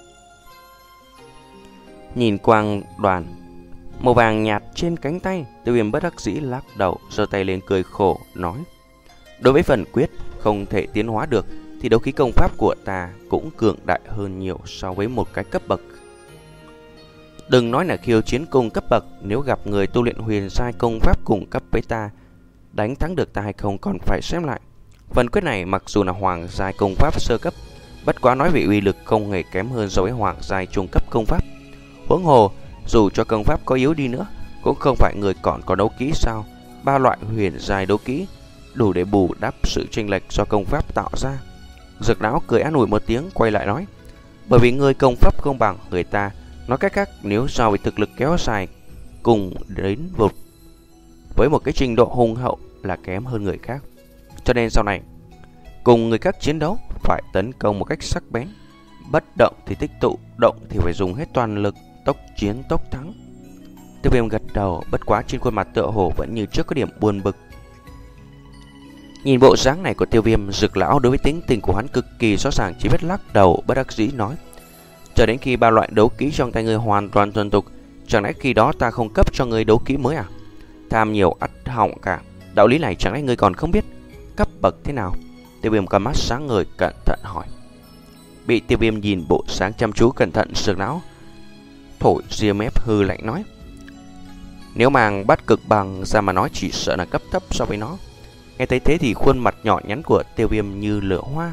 Nhìn quang đoàn màu vàng nhạt trên cánh tay, Tiêu Viêm bất đắc dĩ lắc đầu, giơ tay lên cười khổ nói: "Đối với phần quyết không thể tiến hóa được thì đấu khí công pháp của ta cũng cường đại hơn nhiều so với một cái cấp bậc. Đừng nói là khiêu chiến cùng cấp bậc, nếu gặp người tu luyện huyền giai công pháp cùng cấp với ta, đánh thắng được ta hay không còn phải xem lại. Phần quyết này mặc dù là hoàng giai công pháp sơ cấp, bất quá nói về uy lực không hề kém hơn so với hoàng giai trung cấp công pháp. Huống hồ, dù cho công pháp có yếu đi nữa, cũng không phải người còn có đấu kỹ sao? Ba loại huyền giai đấu kỹ đủ để bù đắp sự chênh lệch do công pháp tạo ra." Dược lão cười an ủi một tiếng, quay lại nói: "Bởi vì người công pháp không bằng người ta, nói cách khác, nếu so với thực lực kéo dài cùng đến vụt với một cái trình độ hùng hậu là kém hơn người khác. Cho nên sau này cùng người khác chiến đấu phải tấn công một cách sắc bén, bất động thì tích tụ, động thì phải dùng hết toàn lực, tốc chiến tốc thắng." Tiêu Viêm gật đầu, bất quá trên khuôn mặt tựa hồ vẫn như trước có điểm buồn bực. Nhìn bộ dáng này của Tiêu Viêm, Dược lão đối với tính tình của hắn cực kỳ rõ ràng, chỉ biết lắc đầu bất đắc dĩ nói: "Cho đến khi ba loại đấu kỹ trong tay ngươi hoàn toàn thuần thục, chẳng lẽ khi đó ta không cấp cho ngươi đấu kỹ mới à? Tham nhiều ắt hỏng cả, đạo lý này chẳng lẽ ngươi còn không biết? Cấp bậc thế nào?" Tiêu Viêm con mắt sáng ngời cẩn thận hỏi. Bị Tiêu Viêm nhìn bộ sáng chăm chú cẩn thận, Dược lão thổi ria mép hư lạnh nói: "Nếu mang bắt cực bằng ra mà nói, chỉ sợ là cấp thấp so với nó." Nghe thấy thế thì khuôn mặt nhỏ nhắn của Tiêu Viêm như lửa hoa,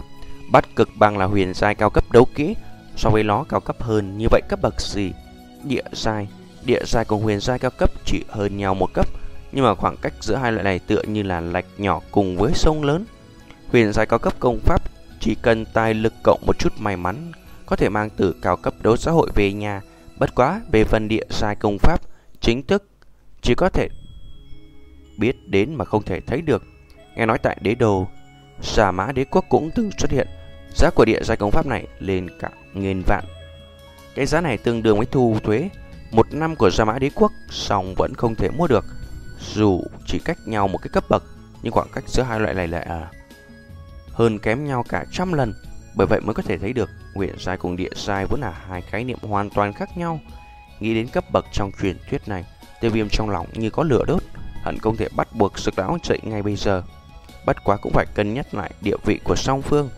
Bát cực băng là huyền giai cao cấp đấu kỹ, so với nó cao cấp hơn, như vậy cấp bậc gì? Địa giai. Địa giai cùng huyền giai cao cấp chỉ hơn nhau một cấp, nhưng mà khoảng cách giữa hai loại này tựa như là lạch nhỏ cùng với sông lớn. Huyền giai cao cấp công pháp chỉ cần tài lực cộng một chút may mắn có thể mang từ cao cấp đấu xã hội về nhà. Bất quá về phần địa giai công pháp chính thức chỉ có thể biết đến mà không thể thấy được. Nghe nói tại đế đô Giả Mã Đế quốc cũng từng xuất hiện, giá của địa giai công pháp này lên cả nghìn vạn. Cái giá này tương đương với thu thuế một năm của Giả Mã Đế quốc, song vẫn không thể mua được. Dù chỉ cách nhau một cái cấp bậc, nhưng khoảng cách giữa hai loại này lại à, hơn kém nhau cả trăm lần. Bởi vậy mới có thể thấy được huyền giai cùng địa giai vẫn là hai khái niệm hoàn toàn khác nhau. Nghĩ đến cấp bậc trong truyền thuyết này, Tiêu Viêm trong lòng như có lửa đốt, hận không thể bắt buộc Dược lão dậy ngay bây giờ. Bất quá cũng phải cân nhắc lại địa vị của song phương.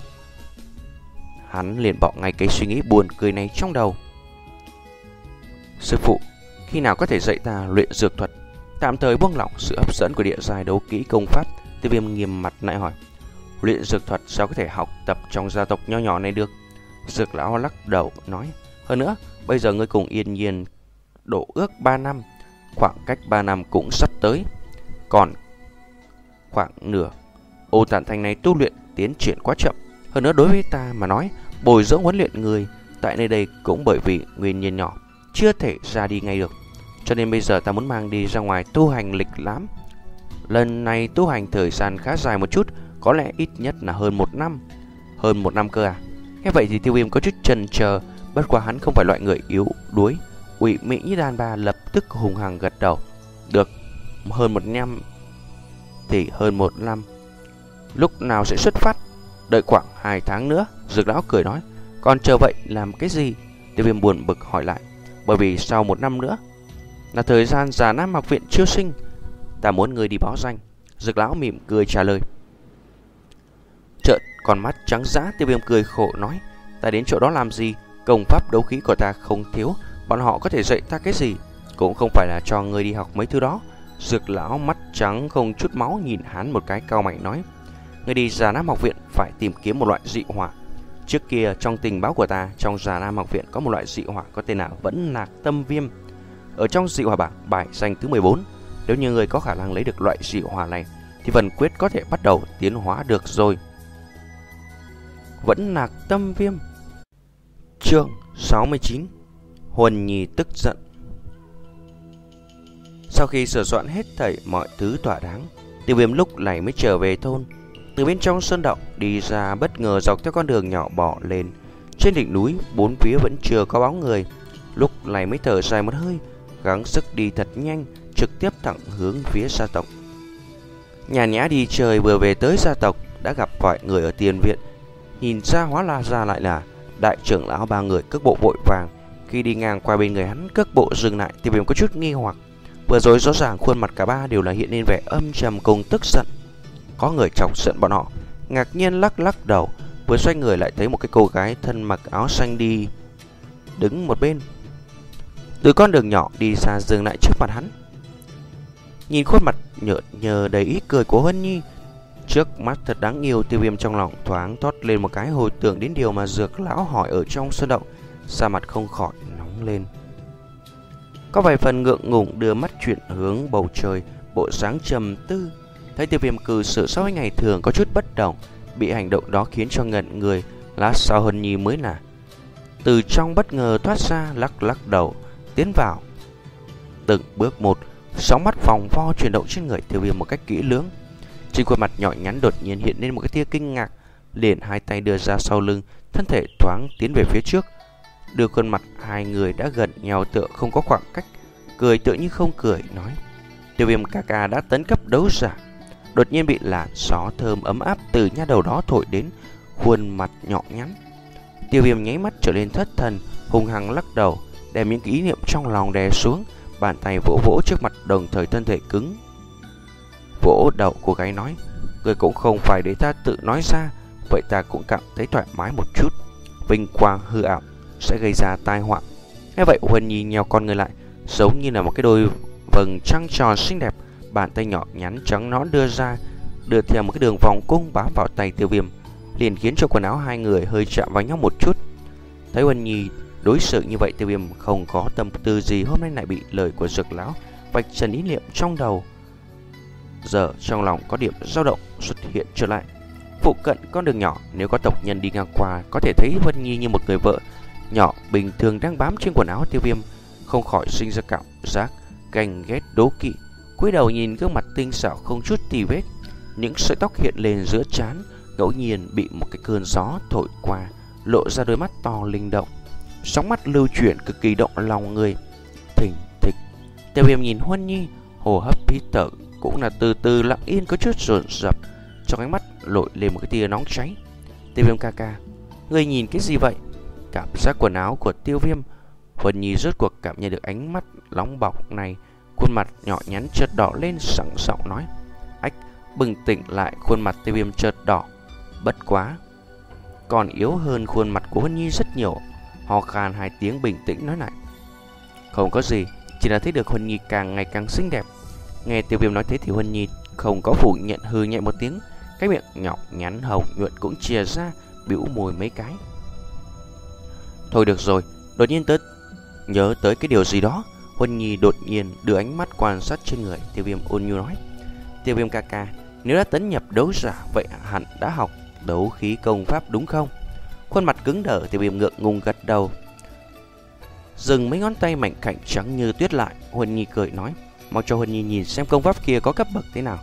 Hắn liền bỏ ngay cái suy nghĩ buồn cười này trong đầu. Sư phụ, khi nào có thể dạy ta luyện dược thuật? Tạm thời buông lỏng sự hấp dẫn của địa giai đấu kỹ công pháp, Tiêu Viêm nghiêm mặt lại hỏi. Luyện dược thuật sao có thể học tập trong gia tộc nho nhỏ này được? Dược lão lắc đầu nói. Hơn nữa, bây giờ ngươi cùng Yên Nhiên đổ ước ba năm, khoảng cách ba năm cũng sắp tới, còn khoảng nửa. Ô Tản Thành này tu luyện tiến triển quá chậm. Hơn nữa đối với ta mà nói, bồi dưỡng huấn luyện người tại nơi đây cũng bởi vì nguyên nhân nhỏ, chưa thể ra đi ngay được. Cho nên bây giờ ta muốn mang đi ra ngoài tu hành lịch lãm. Lần này tu hành thời gian khá dài một chút, có lẽ ít nhất là hơn một năm. Hơn một năm cơ à? Nghe vậy thì Tiêu Viêm có chút chần chờ. Bất quá hắn không phải loại người yếu đuối, ủy mị như đàn bà, lập tức hùng hằng gật đầu. Được, hơn một năm thì hơn một năm. Lúc nào sẽ xuất phát? Đợi khoảng hai tháng nữa. Dược lão cười nói. Còn chờ vậy làm cái gì? Tiêu Viêm buồn bực hỏi lại. Bởi vì sau một năm nữa là thời gian Già Nam học viện chiêu sinh, ta muốn người đi báo danh. Dược lão mỉm cười trả lời. Chợt con mắt trắng dã, Tiêu Viêm cười khổ nói. Ta đến chỗ đó làm gì? Công pháp đấu khí của ta không thiếu, bọn họ có thể dạy ta cái gì? Cũng không phải là cho người đi học mấy thứ đó. Dược lão mắt trắng không chút máu nhìn hắn một cái, cau mày nói. Người đi Già Nam học viện phải tìm kiếm một loại dị hỏa. Trước kia trong tình báo của ta, trong Già Nam học viện có một loại dị hỏa có tên là Vẫn Lạc Tâm Viêm. Ở trong dị hỏa bảng bài danh thứ mười bốn, nếu như người có khả năng lấy được loại dị hỏa này thì phần quyết có thể bắt đầu tiến hóa được rồi. Vẫn Lạc Tâm Viêm. Chương sáu mươi chín. Huân Nhi tức giận. Sau khi sửa soạn hết thảy mọi thứ thỏa đáng, Tiêu Viêm lúc này mới trở về thôn. Từ bên trong sơn động đi ra, bất ngờ dọc theo con đường nhỏ bỏ lên. Trên đỉnh núi bốn phía vẫn chưa có bóng người. Lúc này mới thở dài một hơi, gắng sức đi thật nhanh, trực tiếp thẳng hướng phía gia tộc. Nhàn nhã đi chơi, vừa về tới gia tộc đã gặp vài người ở tiền viện. Nhìn ra hóa la ra lại là đại trưởng lão ba người cước bộ vội vàng. Khi đi ngang qua bên người hắn, cước bộ dừng lại. Tiêu Viêm có chút nghi hoặc. Vừa rồi rõ ràng khuôn mặt cả ba đều là hiện lên vẻ âm trầm cùng tức giận. Có người chọc giận bọn họ, ngạc nhiên lắc lắc đầu, vừa xoay người lại thấy một cái cô gái thân mặc áo xanh đi đứng một bên. Từ con đường nhỏ đi xa dừng lại trước mặt hắn. Nhìn khuôn mặt nhợt nhờ đầy ý cười của Huân Nhi, trước mắt thật đáng yêu. Tiêu Viêm trong lòng thoáng thoát lên một cái, hồi tưởng đến điều mà Dược lão hỏi ở trong sơn động, da mặt không khỏi nóng lên. Có vài phần ngượng ngùng đưa mắt chuyển hướng bầu trời, bộ dáng trầm tư. Thấy Tiêu Viêm cư xử so với ngày thường có chút bất đồng, bị hành động đó khiến cho ngẩn người. Lát sau Huân Nhi mới là từ trong bất ngờ thoát ra, lắc lắc đầu tiến vào. Từng bước một, sóng mắt vòng vo chuyển động trên người Tiêu Viêm một cách kỹ lưỡng. Trên khuôn mặt nhỏ nhắn đột nhiên hiện lên một cái tia kinh ngạc, liền hai tay đưa ra sau lưng, thân thể thoáng tiến về phía trước. Đưa khuôn mặt hai người đã gần nhau tựa không có khoảng cách, cười tựa như không cười, nói: Tiêu Viêm ca ca đã tấn cấp đấu giả. Đột nhiên bị làn gió thơm ấm áp từ nha đầu đó thổi đến khuôn mặt nhỏ nhắn. Tiêu Viêm nháy mắt trở nên thất thần, hung hăng lắc đầu, đem những ý niệm trong lòng đè xuống, bàn tay vỗ vỗ trước mặt, đồng thời thân thể cứng vỗ đầu cô gái, nói: Người cũng không phải để ta tự nói ra, vậy ta cũng cảm thấy thoải mái một chút. Vinh quang hư ảo sẽ gây ra tai họa. Nghe vậy Huân Nhi nheo con người lại, giống như là một cái đôi vầng trăng tròn xinh đẹp, bàn tay nhỏ nhắn trắng nõn đưa ra, đưa theo một cái đường vòng cung bám vào tay Tiêu Viêm. liền khiến cho quần áo hai người hơi chạm vào nhau một chút. Thấy Huân Nhi đối xử như vậy, Tiêu Viêm không có tâm tư gì, hôm nay lại bị lời của Dược lão vạch trần ý niệm trong đầu. Giờ trong lòng có điểm dao động xuất hiện trở lại. Phụ cận con đường nhỏ, nếu có tộc nhân đi ngang qua có thể thấy Huân Nhi như một người vợ nhỏ bình thường đang bám trên quần áo. Tiêu Viêm không khỏi sinh ra cảm giác ganh ghét đố kỵ, cúi đầu nhìn gương mặt tinh xảo không chút tì vết, những sợi tóc hiện lên giữa trán, ngẫu nhiên bị một cái cơn gió thổi qua, lộ ra đôi mắt to linh động, sóng mắt lưu chuyển cực kỳ động lòng người. Thình thịch, Tiêu Viêm nhìn Huân Nhi, hô hấp hít thở cũng là từ từ lặng yên, có chút rộn rập, trong ánh mắt lội lên một cái tia nóng cháy. Tiêu Viêm ca ca, ngươi nhìn cái gì vậy? Cảm giác quần áo của Tiêu Viêm, Huân Nhi rốt cuộc cảm nhận được ánh mắt nóng bỏng này, khuôn mặt nhỏ nhắn chợt đỏ lên, sẵn giọng nói. Ách, bừng tỉnh lại, khuôn mặt Tiêu Viêm chợt đỏ, bất quá còn yếu hơn khuôn mặt của Huân Nhi rất nhiều, ho khan hai tiếng bình tĩnh nói lại. Không có gì, chỉ là thấy được Huân Nhi càng ngày càng xinh đẹp. Nghe Tiêu Viêm nói thế thì Huân Nhi không có phủ nhận, hừ nhẹ một tiếng, cái miệng nhỏ nhắn hồng nhuận cũng chìa ra, bĩu môi mấy cái. Thôi được rồi, đột nhiên tới nhớ tới cái điều gì đó, Huân Nhi đột nhiên đưa ánh mắt quan sát trên người Tiêu Viêm, ôn nhu nói. Tiêu Viêm ca ca, nếu đã tấn nhập đấu giả vậy hẳn đã học đấu khí công pháp đúng không? Khuôn mặt cứng đờ, Tiêu Viêm ngượng ngùng gật đầu, dừng mấy ngón tay mảnh khảnh trắng như tuyết lại. Huân Nhi cười nói, mau cho Huân Nhi nhìn xem công pháp kia có cấp bậc thế nào.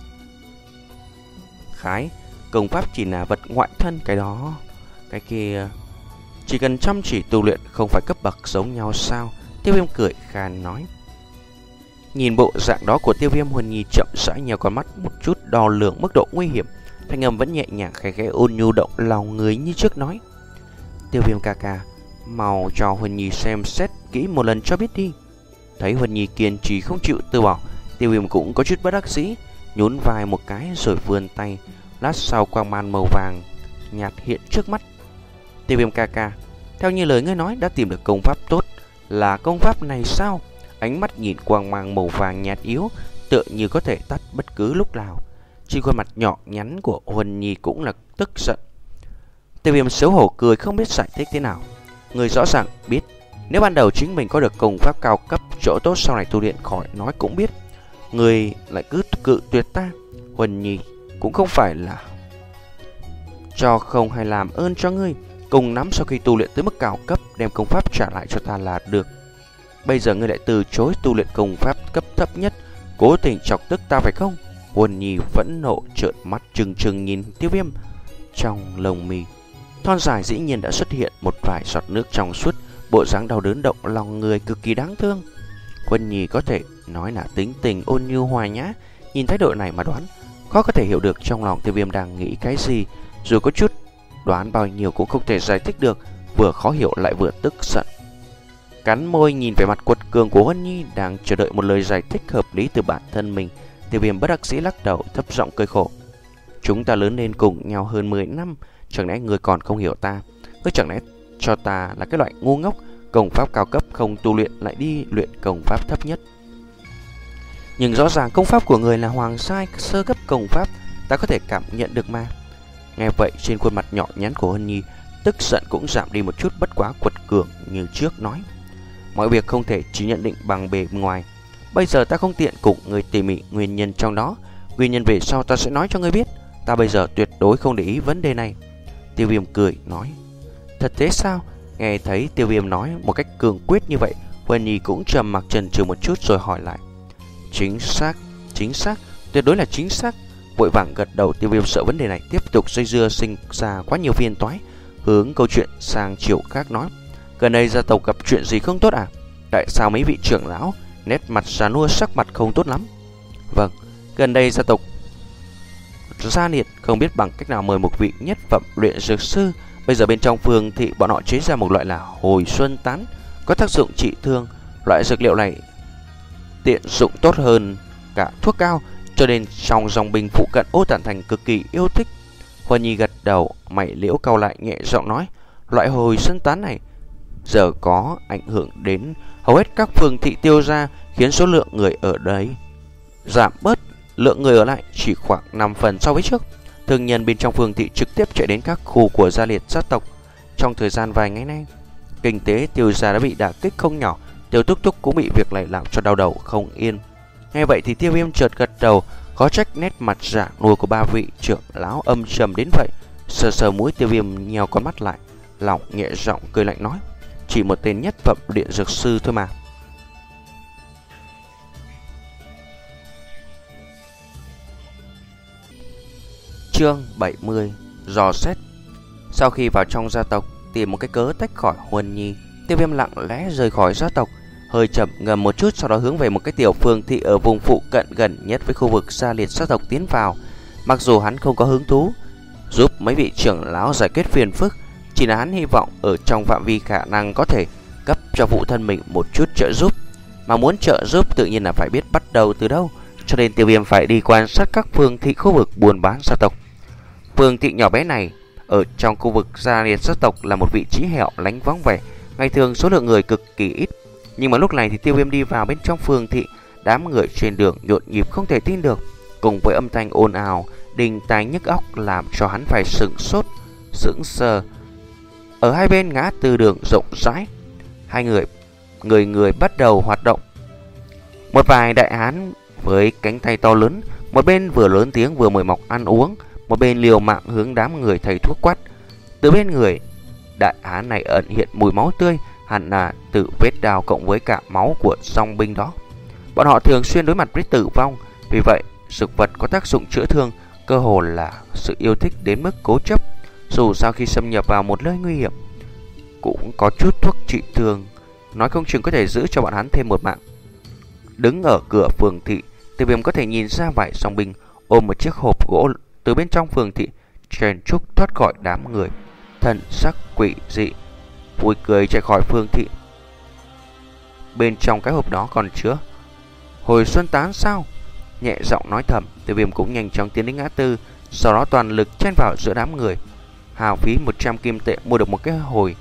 Khái, công pháp chỉ là vật ngoại thân, cái đó, cái kia chỉ cần chăm chỉ tu luyện không phải cấp bậc giống nhau sao? Tiêu Viêm cười khan nói. Nhìn bộ dạng đó của Tiêu Viêm, Huân Nhi chậm rãi nheo con mắt một chút, đo lường mức độ nguy hiểm, thanh âm vẫn nhẹ nhàng khẽ khẽ ôn nhu động lòng người như trước nói. Tiêu Viêm ca ca, mau cho Huân Nhi xem xét kỹ một lần cho biết đi. Thấy Huân Nhi kiên trì không chịu từ bỏ, Tiêu Viêm cũng có chút bất đắc dĩ, nhún vai một cái rồi vươn tay. Lát sau quang man màu vàng nhạt hiện trước mắt. Tiêu Viêm ca ca, theo như lời ngươi nói đã tìm được công pháp tốt, là công pháp này sao? Ánh mắt nhìn quang mang màu vàng nhạt yếu, tựa như có thể tắt bất cứ lúc nào. Trên khuôn mặt nhỏ nhắn của Huân Nhi cũng là tức giận. Tiêu Viêm xấu hổ cười không biết giải thích thế nào. Người rõ ràng biết, nếu ban đầu chính mình có được công pháp cao cấp, chỗ tốt sau này tu luyện khỏi nói cũng biết. Người lại cứ cự tuyệt ta. Huân Nhi cũng không phải là cho không hay làm ơn cho ngươi, cùng nắm sau khi tu luyện tới mức cao cấp đem công pháp trả lại cho ta là được. Bây giờ ngươi lại từ chối tu luyện công pháp cấp thấp nhất, cố tình chọc tức ta phải không? Huân Nhi vẫn nộ trợn mắt trừng trừng nhìn Tiêu Viêm. Trong lồng mì thon dài dĩ nhiên đã xuất hiện một vài giọt nước trong suốt, bộ dáng đau đớn động lòng người cực kỳ đáng thương. Huân Nhi có thể nói là tính tình ôn nhu hòa nhã, nhìn thái độ này mà đoán khó có thể hiểu được trong lòng Tiêu Viêm đang nghĩ cái gì. Dù có chút đoán bao nhiêu cũng không thể giải thích được, vừa khó hiểu lại vừa tức giận. Cắn môi nhìn về mặt quật cường của Huân Nhi đang chờ đợi một lời giải thích hợp lý từ bản thân mình, Tiêu Viêm bất đắc dĩ lắc đầu, thấp giọng cười khổ. Chúng ta lớn lên cùng nhau hơn mười năm, chẳng lẽ ngươi còn không hiểu ta? Ngươi chẳng lẽ cho ta là cái loại ngu ngốc, công pháp cao cấp không tu luyện lại đi luyện công pháp thấp nhất? Nhưng rõ ràng công pháp của người là hoàng sai sơ cấp công pháp, ta có thể cảm nhận được mà. Nghe vậy, trên khuôn mặt nhỏ nhắn của Huân Nhi tức giận cũng giảm đi một chút, bất quá quật cường như trước nói. Mọi việc không thể chỉ nhận định bằng bề ngoài. Bây giờ ta không tiện cùng người tỉ mỉ nguyên nhân trong đó. Nguyên nhân về sau ta sẽ nói cho ngươi biết. Ta bây giờ tuyệt đối không để ý vấn đề này. Tiêu Viêm cười nói. Thật thế sao? Nghe thấy Tiêu Viêm nói một cách cường quyết như vậy, Huân Nhi cũng trầm mặc chần chừ một chút rồi hỏi lại. Chính xác, chính xác, tuyệt đối là chính xác. Vội vàng gật đầu. Tiêu Viêm sợ vấn đề này tiếp tục dây dưa sinh ra quá nhiều phiền toái, hướng câu chuyện sang chiều khác nói. Gần đây gia tộc gặp chuyện gì không tốt à? Tại sao mấy vị trưởng lão nét mặt già nua, sắc mặt không tốt lắm? Vâng, gần đây gia tộc gia liệt không biết bằng cách nào mời một vị nhất phẩm luyện dược sư. Bây giờ bên trong phường thị bọn họ chế ra một loại là hồi xuân tán, có tác dụng trị thương. Loại dược liệu này tiện dụng tốt hơn cả thuốc cao, cho nên trong dòng binh phụ cận Ô Tản Thành cực kỳ yêu thích. Huân Nhi gật đầu, mày liễu cau lại, nhẹ giọng nói. Loại hồi xuân tán này giờ có ảnh hưởng đến hầu hết các phường thị tiêu gia, khiến số lượng người ở đấy giảm bớt, lượng người ở lại chỉ khoảng năm phần so với trước. thương nhân bên trong phường thị trực tiếp chạy đến các khu của gia liệt gia tộc. Trong thời gian vài ngày nay, kinh tế Tiêu gia đã bị đả kích không nhỏ. Tiêu Túc Túc cũng bị việc này làm cho đau đầu không yên. Nghe vậy thì Tiêu Viêm chợt gật đầu, có trách nét mặt giả nuôi của ba vị trưởng lão âm trầm đến vậy. Sờ sờ mũi, Tiêu Viêm nheo con mắt lại, lòng nhẹ giọng cười lạnh nói: chỉ một tên nhất phẩm luyện dược sư thôi mà. Chương bảy mươi: dò xét. Sau khi vào trong gia tộc tìm một cái cớ tách khỏi Huân Nhi, Tiêu Viêm lặng lẽ rời khỏi gia tộc, hơi chậm ngầm một chút, sau đó hướng về một cái tiểu phường thị ở vùng phụ cận gần nhất với khu vực gia liệt gia tộc tiến vào. Mặc dù hắn không có hứng thú giúp mấy vị trưởng lão giải quyết phiền phức, chỉ là hắn hy vọng ở trong phạm vi khả năng có thể cấp cho phụ thân mình một chút trợ giúp. Mà muốn trợ giúp tự nhiên là phải biết bắt đầu từ đâu, cho nên Tiêu Viêm phải đi quan sát các phường thị khu vực buôn bán gia tộc. Phường thị nhỏ bé này ở trong khu vực gia liệt gia tộc là một vị trí hẻo lánh vắng vẻ, ngày thường số lượng người cực kỳ ít. Nhưng mà lúc này thì Tiêu Viêm đi vào bên trong phường thị, đám người trên đường nhộn nhịp không thể tin được, cùng với âm thanh ồn ào đình tai nhức óc làm cho hắn phải sững sốt, sững sờ. Ở hai bên ngã tư đường rộng rãi, hai người người người bắt đầu hoạt động. Một vài đại hán với cánh tay to lớn, một bên vừa lớn tiếng vừa mời mọc ăn uống, một bên liều mạng hướng đám người thầy thuốc quát. Từ bên người đại hán này ẩn hiện mùi máu tươi, hẳn là từ vết đao cộng với cả máu của dòng binh đó. Bọn họ thường xuyên đối mặt với tử vong, vì vậy dược vật có tác dụng chữa thương cơ hồ là sự yêu thích đến mức cố chấp. Dù sau khi xâm nhập vào một nơi nguy hiểm, cũng có chút thuốc trị thương, nói không chừng có thể giữ cho bọn hắn thêm một mạng. Đứng ở cửa phường thị, Tiêu Viêm có thể nhìn ra vài dòng binh ôm một chiếc hộp gỗ từ bên trong phường thị chen chúc thoát khỏi đám người, thần sắc quỷ dị, vui cười chạy khỏi phường thị. Bên trong cái hộp đó còn chứa hồi xuân tán sao? Nhẹ giọng nói thầm, Tiêu Viêm cũng nhanh chóng tiến đến ngã tư, sau đó toàn lực chen vào giữa đám người, hao phí một trăm kim tệ mua được một cái hồi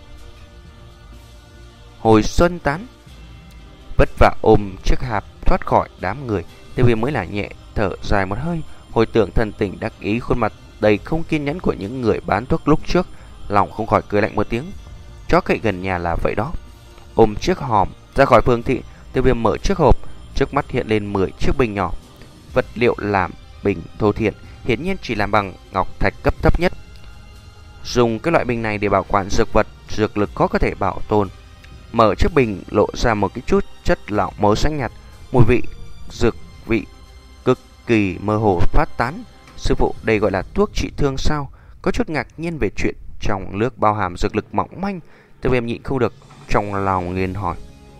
hồi xuân tán. Vất vả ôm chiếc hạp thoát khỏi đám người, Tiêu Viêm mới là nhẹ thở dài một hơi, hồi tưởng thần tình đắc ý khuôn mặt đầy không kiên nhẫn của những người bán thuốc lúc trước, lòng không khỏi cười lạnh một tiếng. Chó cậy gần nhà là vậy đó. Ôm chiếc hòm ra khỏi phường thị, Tiêu Viêm mở chiếc hộp, trước mắt hiện lên mười chiếc bình nhỏ. Vật liệu làm bình thô thiện, hiển nhiên chỉ làm bằng ngọc thạch cấp thấp nhất. Dùng cái loại bình này để bảo quản dược vật, dược lực khó có thể bảo tồn. Mở chiếc bình lộ ra một cái chút chất lỏng màu xanh nhạt, mùi vị dược vị cực kỳ mơ hồ phát tán. Sư phụ, đây gọi là thuốc trị thương sao? Có chút ngạc nhiên về chuyện trong nước bao hàm dược lực mỏng manh, Tiêu Viêm nhịn không được trong lòng nghiền hỏi.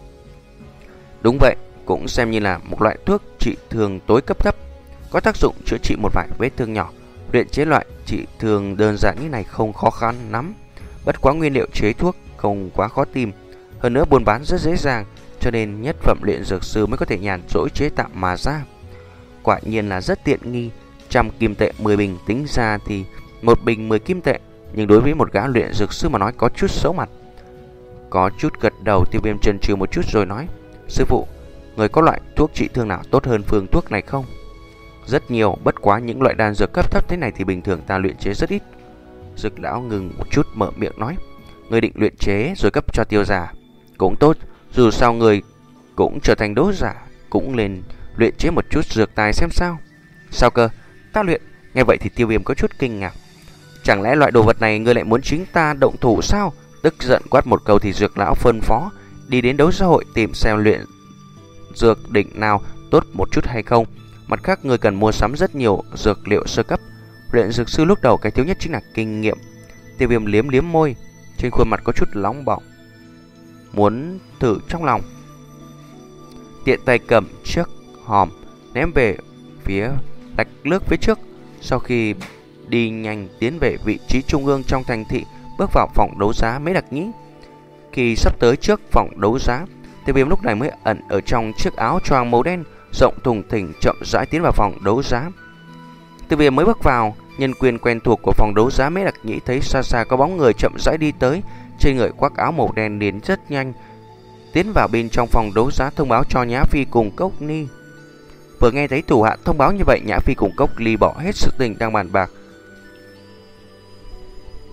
Đúng vậy, cũng xem như là một loại thuốc trị thương tối cấp thấp, có tác dụng chữa trị một vài vết thương nhỏ. Luyện chế loại trị thương đơn giản như này không khó khăn lắm, bất quá nguyên liệu chế thuốc không quá khó tìm, hơn nữa buôn bán rất dễ dàng, cho nên nhất phẩm luyện dược sư mới có thể nhàn rỗi chế tạo mà ra. Quả nhiên là rất tiện nghi, trăm kim tệ mười bình, tính ra thì một bình mười kim tệ, nhưng đối với một gã luyện dược sư mà nói có chút xấu mặt. Có chút gật đầu, Tiêu Viêm chần chừ một chút rồi nói: sư phụ, người có loại thuốc trị thương nào tốt hơn phương thuốc này không? Rất nhiều, bất quá những loại đan dược cấp thấp thế này thì bình thường ta luyện chế rất ít. Dược lão ngừng một chút mở miệng nói: người định luyện chế rồi cấp cho Tiêu gia cũng tốt, dù sao người cũng trở thành đấu giả, cũng lên luyện chế một chút dược tài xem sao. Sao cơ? Ta luyện? Nghe vậy thì Tiêu Viêm có chút kinh ngạc. Chẳng lẽ loại đồ vật này ngươi lại muốn chính ta động thủ sao? Tức giận quát một câu thì dược lão phân phó đi đến đấu giá hội tìm xem luyện dược đỉnh nào tốt một chút hay không. Mặt khác, người cần mua sắm rất nhiều dược liệu sơ cấp. Luyện dược sư lúc đầu cái thiếu nhất chính là kinh nghiệm. Tiêu Viêm liếm liếm môi, trên khuôn mặt có chút nóng bỏng, muốn thử trong lòng. Tiện tay cầm chiếc hòm ném về phía đạch lướt phía trước. Sau khi đi nhanh tiến về vị trí trung ương trong thành thị, bước vào phòng đấu giá Mễ Đặc Nhĩ. Khi sắp tới trước phòng đấu giá, Tiêu Viêm lúc này mới ẩn ở trong chiếc áo choàng màu đen rộng thùng thình chậm rãi tiến vào phòng đấu giá. Tiêu Viêm mới bước vào, nhân quyền quen thuộc của phòng đấu giá Mễ Đặc Nhĩ thấy xa xa có bóng người chậm rãi đi tới, trên người khoác áo màu đen đến rất nhanh, tiến vào bên trong phòng đấu giá thông báo cho Nhã Phi cùng Cốc Ni. Vừa nghe thấy thủ hạ thông báo như vậy, Nhã Phi cùng Cốc Ly bỏ hết sự tình đang bàn bạc,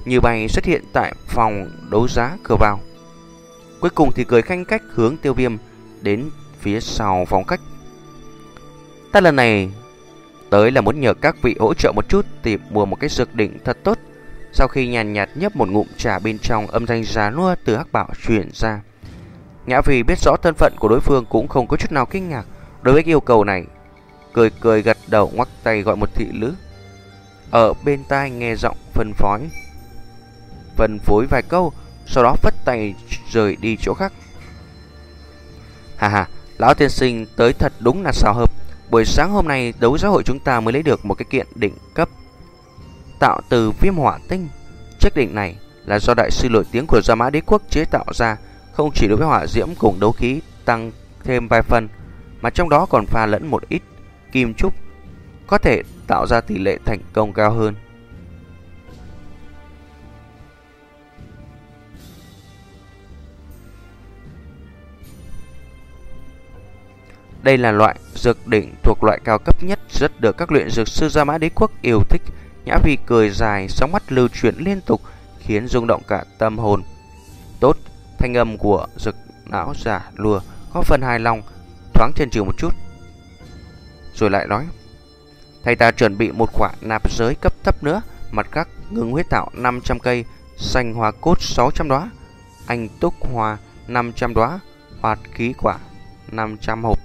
như bay xuất hiện tại phòng đấu giá cửa vào. Cuối cùng thì cười khanh khách hướng Tiêu Viêm đến phía sau phòng khách. Ta lần này tới là muốn nhờ các vị hỗ trợ một chút, tìm mua một cái dược đỉnh thật tốt. Sau khi nhàn nhạt nhấp một ngụm trà, bên trong âm thanh già nua từ hắc bảo truyền ra. Nhã Phi biết rõ thân phận của đối phương cũng không có chút nào kinh ngạc đối với yêu cầu này, cười cười gật đầu, ngoắc tay gọi một thị nữ ở bên tai nghe giọng phân phối phân phối vài câu, sau đó phất tay rời đi chỗ khác. Hà hà, lão tiên sinh tới thật đúng là xào hợp. Buổi sáng hôm nay đấu giá hội chúng ta mới lấy được một cái kiện đỉnh cấp tạo từ viêm hỏa tinh. Chiếc đỉnh này là do đại sư nổi tiếng của Gia Mã Đế quốc chế tạo ra, không chỉ đối với hỏa diễm cùng đấu khí tăng thêm vài phần, mà trong đó còn pha lẫn một ít kim trúc, có thể tạo ra tỷ lệ thành công cao hơn. Đây là loại dược đỉnh thuộc loại cao cấp nhất, rất được các luyện dược sư Gia Mã Đế quốc yêu thích. Nhã Phi cười dài, sóng mắt lưu chuyển liên tục, khiến rung động cả tâm hồn. Tốt, thanh âm của dược não giả lùa có phần hài lòng, thoáng chần chừ một chút, rồi lại nói: thầy ta chuẩn bị một quả nạp giới cấp thấp nữa, mặt khác ngưng huyết thảo năm trăm cây, xanh hoa cốt sáu trăm đóa, anh túc hoa năm trăm đóa, hoạt khí quả năm trăm hộp.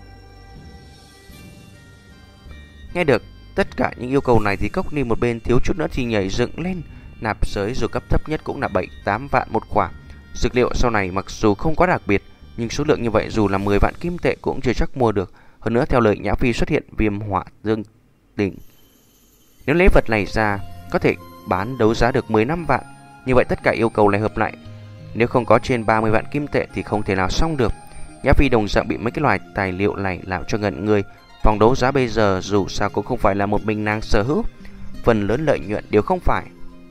Nghe được tất cả những yêu cầu này thì Cốc Ni một bên thiếu chút nữa thì nhảy dựng lên. Nạp giới dù cấp thấp nhất cũng là bảy tám vạn một quả. Dược liệu sau này mặc dù không quá đặc biệt, nhưng số lượng như vậy dù là mười vạn kim tệ cũng chưa chắc mua được. Hơn nữa theo lời Nhã Phi xuất hiện viêm hỏa dương đỉnh, nếu lấy vật này ra có thể bán đấu giá được mười lăm vạn. Như vậy tất cả yêu cầu này hợp lại, nếu không có trên ba mươi vạn kim tệ thì không thể nào xong được. Nhã Phi đồng dạng bị mấy cái loại tài liệu này làm cho ngẩn người. Phòng đấu giá bây giờ dù sao cũng không phải là một mình nàng sở hữu, phần lớn lợi nhuận đều không phải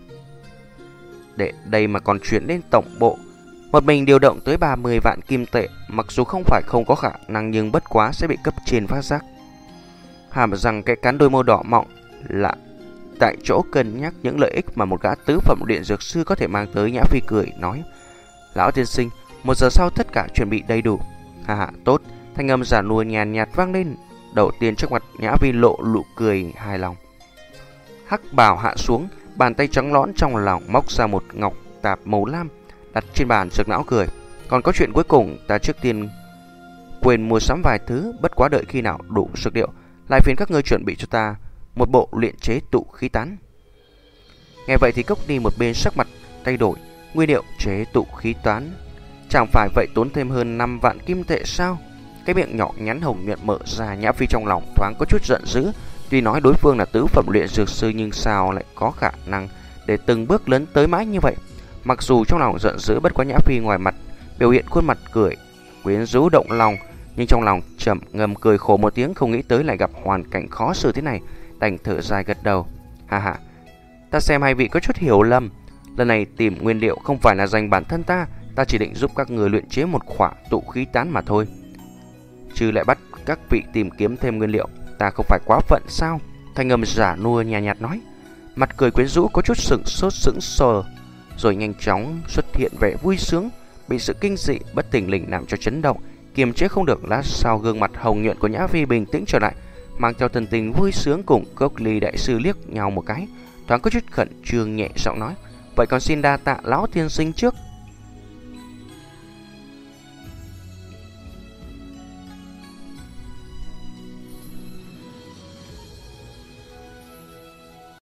để đây mà còn chuyển lên tổng bộ. Một mình điều động tới ba mươi vạn kim tệ, mặc dù không phải không có khả năng nhưng bất quá sẽ bị cấp trên phát giác. Hàm rằng cái cắn đôi môi đỏ mọng là tại chỗ cân nhắc những lợi ích mà một gã tứ phẩm luyện dược sư có thể mang tới. Nhã Phi cười nói: lão tiên sinh, một giờ sau tất cả chuẩn bị đầy đủ. Hà hà, tốt. Thanh âm giả nua nhàn nhạt vang lên. Đầu tiên trước mặt Nhã Phi lộ nụ cười hài lòng. Hắc bào hạ xuống, bàn tay trắng nõn trong lòng móc ra một ngọc tạp màu lam đặt trên bàn. Dược não cười: còn có chuyện cuối cùng, ta trước tiên quên mua sắm vài thứ, bất quá đợi khi nào đủ dược liệu lại phiền các ngươi chuẩn bị cho ta một bộ luyện chế tụ khí tán. Nghe vậy thì Cốc Ni một bên sắc mặt thay đổi. Nguyên liệu chế tụ khí tán chẳng phải vậy tốn thêm hơn năm vạn kim tệ sao? Cái miệng nhỏ nhắn hồng nhuận mở ra. Nhã Phi trong lòng thoáng có chút giận dữ. Tuy nói đối phương là tứ phẩm luyện dược sư, nhưng sao lại có khả năng để từng bước lớn tới mãi như vậy? Mặc dù trong lòng giận dữ, bất quá Nhã Phi ngoài mặt biểu hiện khuôn mặt cười quyến rũ động lòng, nhưng trong lòng trầm ngầm cười khổ một tiếng, không nghĩ tới lại gặp hoàn cảnh khó xử thế này, đành thở dài gật đầu. Ha ha, ta xem hai vị có chút hiểu lầm. Lần này tìm nguyên liệu không phải là dành bản thân ta, ta chỉ định giúp các người luyện chế một khỏa tụ khí tán mà thôi, chứ lại bắt các vị tìm kiếm thêm nguyên liệu, ta không phải quá phận sao? Thanh âm giả nua nhàn nhạt nói. Mặt cười quyến rũ có chút sững sốt sững sờ, rồi nhanh chóng xuất hiện vẻ vui sướng. Bị sự kinh dị bất thình lình làm cho chấn động, kiềm chế không được, lát sau gương mặt hồng nhuận của Nhã Phi bình tĩnh trở lại, mang theo thần tình vui sướng. Cùng Cốc Ly đại sư liếc nhau một cái, thoáng có chút khẩn trương, nhẹ giọng nói: vậy còn xin đa tạ lão tiên sinh trước.